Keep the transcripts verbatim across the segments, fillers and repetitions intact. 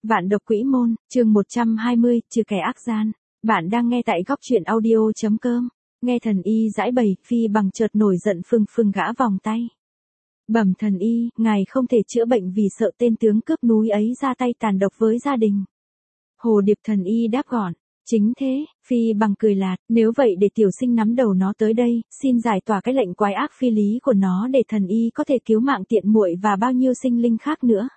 Vạn độc quỹ môn, chương một trăm hai mươi, trừ kẻ ác gian. Bạn đang nghe tại góc truyện audio chấm com. Nghe thần y giải bày, Phi Bằng chợt nổi giận phừng phừng gã vòng tay. Bẩm thần y, ngài không thể chữa bệnh vì sợ tên tướng cướp núi ấy ra tay tàn độc với gia đình. Hồ Điệp thần y đáp gọn. Chính thế, Phi Bằng cười lạt, nếu vậy để tiểu sinh nắm đầu nó tới đây, xin giải tỏa cái lệnh quái ác phi lý của nó để thần y có thể cứu mạng tiện muội và bao nhiêu sinh linh khác nữa.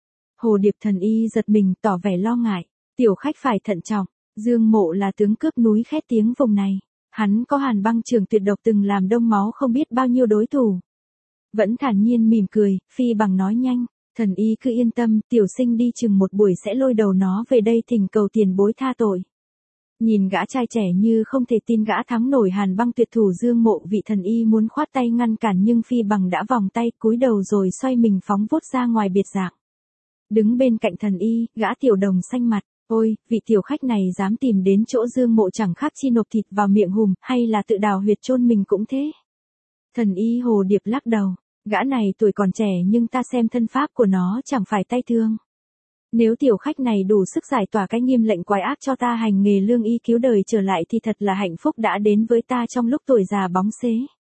Hồ Điệp thần y giật mình tỏ vẻ lo ngại, tiểu khách phải thận trọng, Dương Mộ là tướng cướp núi khét tiếng vùng này, hắn có Hàn Băng Trường tuyệt độc từng làm đông máu không biết bao nhiêu đối thủ. Vẫn thản nhiên mỉm cười, Phi Bằng nói nhanh, thần y cứ yên tâm, tiểu sinh đi chừng một buổi sẽ lôi đầu nó về đây thỉnh cầu tiền bối tha tội. Nhìn gã trai trẻ như không thể tin gã thắng nổi Hàn Băng tuyệt thủ Dương Mộ, vị thần y muốn khoát tay ngăn cản nhưng Phi Bằng đã vòng tay cúi đầu rồi xoay mình phóng vút ra ngoài biệt dạng. Đứng bên cạnh thần y, gã tiểu đồng xanh mặt, ôi, vị tiểu khách này dám tìm đến chỗ Dương Mộ chẳng khác chi nộp thịt vào miệng hùm, hay là tự đào huyệt chôn mình cũng thế. Thần y Hồ Điệp lắc đầu, gã này tuổi còn trẻ nhưng ta xem thân pháp của nó chẳng phải tay thương. Nếu tiểu khách này đủ sức giải tỏa cái nghiêm lệnh quái ác cho ta hành nghề lương y cứu đời trở lại thì thật là hạnh phúc đã đến với ta trong lúc tuổi già bóng xế.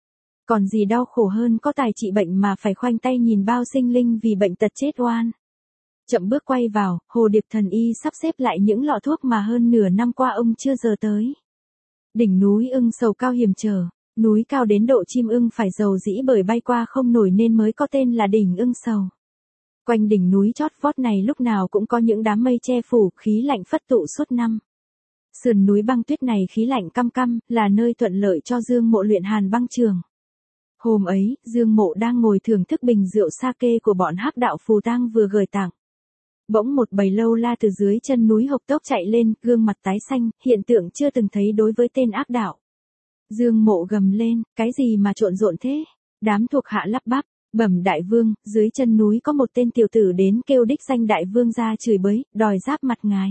Còn gì đau khổ hơn có tài trị bệnh mà phải khoanh tay nhìn bao sinh linh vì bệnh tật chết oan. Chậm bước quay vào, Hồ Điệp thần y sắp xếp lại những lọ thuốc mà hơn nửa năm qua ông chưa giờ tới. Đỉnh núi ưng sầu cao hiểm trở, núi cao đến độ chim ưng phải dầu dĩ bởi bay qua không nổi nên mới có tên là đỉnh ưng sầu. Quanh đỉnh núi chót vót này lúc nào cũng có những đám mây che phủ, khí lạnh phất tụ suốt năm. Sườn núi băng tuyết này khí lạnh căm căm, là nơi thuận lợi cho Dương Mộ luyện Hàn Băng Trường. Hôm ấy, Dương Mộ đang ngồi thưởng thức bình rượu sake của bọn Hắc đạo phù tang vừa gửi tặng. Bỗng một bầy lâu la từ dưới chân núi hộc tốc chạy lên, gương mặt tái xanh, hiện tượng chưa từng thấy đối với tên ác đạo. Dương Mộ gầm lên, cái gì mà trộn rộn thế? Đám thuộc hạ lắp bắp, bẩm đại vương, dưới chân núi có một tên tiểu tử đến kêu đích danh đại vương ra chửi bới, đòi giáp mặt ngài.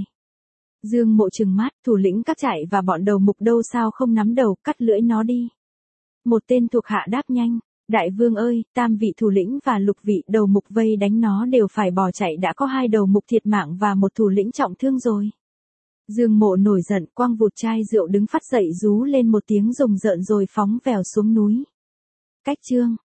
Dương Mộ trừng mắt, thủ lĩnh các trại và bọn đầu mục đâu sao không nắm đầu, cắt lưỡi nó đi. Một tên thuộc hạ đáp nhanh. Đại vương ơi, tam vị thủ lĩnh và lục vị đầu mục vây đánh nó đều phải bỏ chạy, đã có hai đầu mục thiệt mạng và một thủ lĩnh trọng thương rồi. Dương Mộ nổi giận, quăng vụt chai rượu đứng phát dậy rú lên một tiếng rùng rợn rồi phóng vèo xuống núi. Cách chương